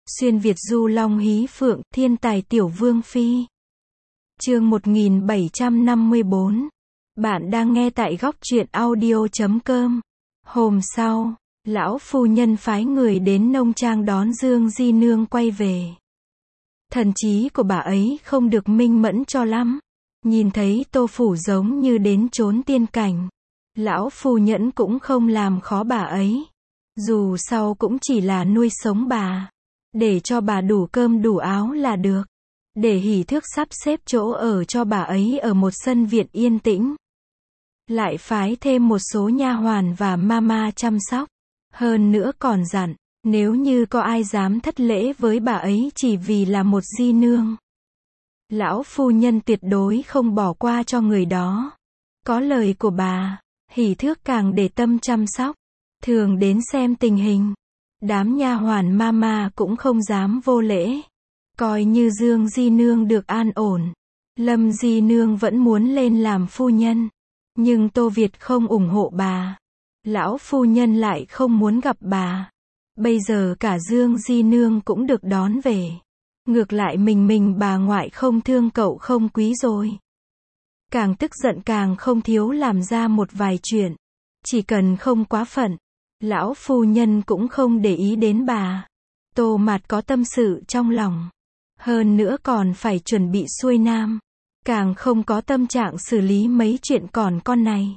Xuyên Việt du long hí phượng, thiên tài tiểu vương phi. Chương 1754. Bạn đang nghe tại góc truyện audio.com. Hôm sau, lão phu nhân phái người đến nông trang đón Dương Di Nương quay về. Thần trí của bà ấy không được minh mẫn cho lắm. Nhìn thấy Tô Phủ giống như đến chốn tiên cảnh. Lão phu nhân cũng không làm khó bà ấy. Dù sao cũng chỉ là nuôi sống bà. Để cho bà đủ cơm đủ áo là được. Để hỉ thước sắp xếp chỗ ở cho bà ấy ở một sân viện yên tĩnh. Lại phái thêm một số nha hoàn và mama chăm sóc. Hơn nữa còn dặn, nếu như có ai dám thất lễ với bà ấy chỉ vì là một di nương, lão phu nhân tuyệt đối không bỏ qua cho người đó. Có lời của bà, hỉ thước càng để tâm chăm sóc. Thường đến xem tình hình. Đám nha hoàn mama cũng không dám vô lễ. Coi như Dương Di Nương được an ổn. Lâm Di Nương vẫn muốn lên làm phu nhân. Nhưng Tô Việt không ủng hộ bà. Lão phu nhân lại không muốn gặp bà. Bây giờ cả Dương Di Nương cũng được đón về. Ngược lại mình bà ngoại không thương cậu không quý rồi. Càng tức giận càng không thiếu làm ra một vài chuyện. Chỉ cần không quá phận. Lão phu nhân cũng không để ý đến bà. Tô Mạt có tâm sự trong lòng. Hơn nữa còn phải chuẩn bị xuôi nam. Càng không có tâm trạng xử lý mấy chuyện còn con này.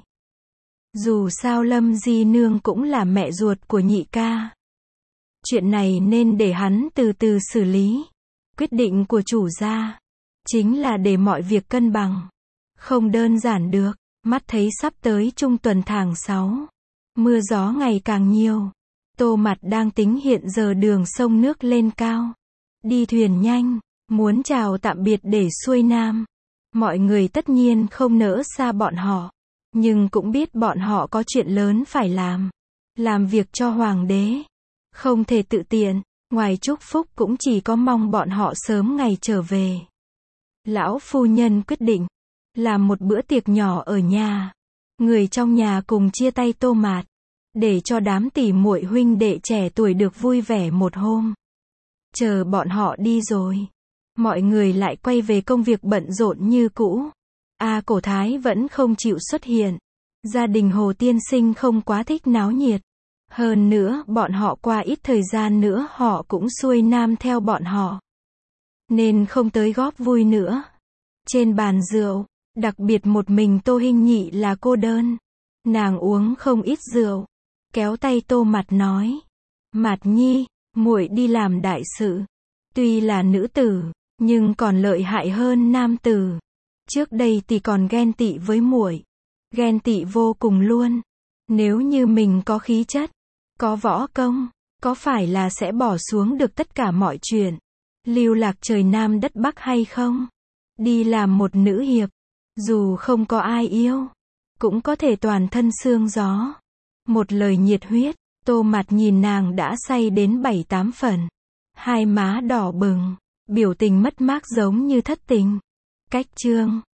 Dù sao Lâm Di Nương cũng là mẹ ruột của nhị ca. Chuyện này nên để hắn từ từ xử lý. Quyết định của chủ gia chính là để mọi việc cân bằng. Không đơn giản được. Mắt thấy sắp tới trung tuần tháng 6. Mưa gió ngày càng nhiều. Tô Mạt đang tính hiện giờ đường sông nước lên cao. Đi thuyền nhanh. Muốn chào tạm biệt để xuôi nam. Mọi người tất nhiên không nỡ xa bọn họ. Nhưng cũng biết bọn họ có chuyện lớn phải làm. Làm việc cho hoàng đế. Không thể tự tiện. Ngoài chúc phúc cũng chỉ có mong bọn họ sớm ngày trở về. Lão phu nhân quyết định. Làm một bữa tiệc nhỏ ở nhà. Người trong nhà cùng chia tay Tô Mạt. Để cho đám tỷ muội huynh đệ trẻ tuổi được vui vẻ một hôm. Chờ bọn họ đi rồi. Mọi người lại quay về công việc bận rộn như cũ. Cổ Thái vẫn không chịu xuất hiện. Gia đình Hồ Tiên Sinh không quá thích náo nhiệt. Hơn nữa, bọn họ qua ít thời gian nữa họ cũng xuôi nam theo bọn họ. Nên không tới góp vui nữa. Trên bàn rượu, đặc biệt một mình Tô Hinh Nhị là cô đơn. Nàng uống không ít rượu. Kéo tay Tô Mạt nói. Mạt Nhi, muội đi làm đại sự. Tuy là nữ tử, nhưng còn lợi hại hơn nam tử. Trước đây thì còn ghen tị với muội. Ghen tị vô cùng luôn. Nếu như mình có khí chất, có võ công, có phải là sẽ bỏ xuống được tất cả mọi chuyện. Lưu lạc trời Nam đất Bắc hay không? Đi làm một nữ hiệp. Dù không có ai yêu, cũng có thể toàn thân xương gió. Một lời nhiệt huyết. Tô Mạt nhìn nàng đã say đến 7-8 phần. Hai má đỏ bừng. Biểu tình mất mát giống như thất tình. Cách chương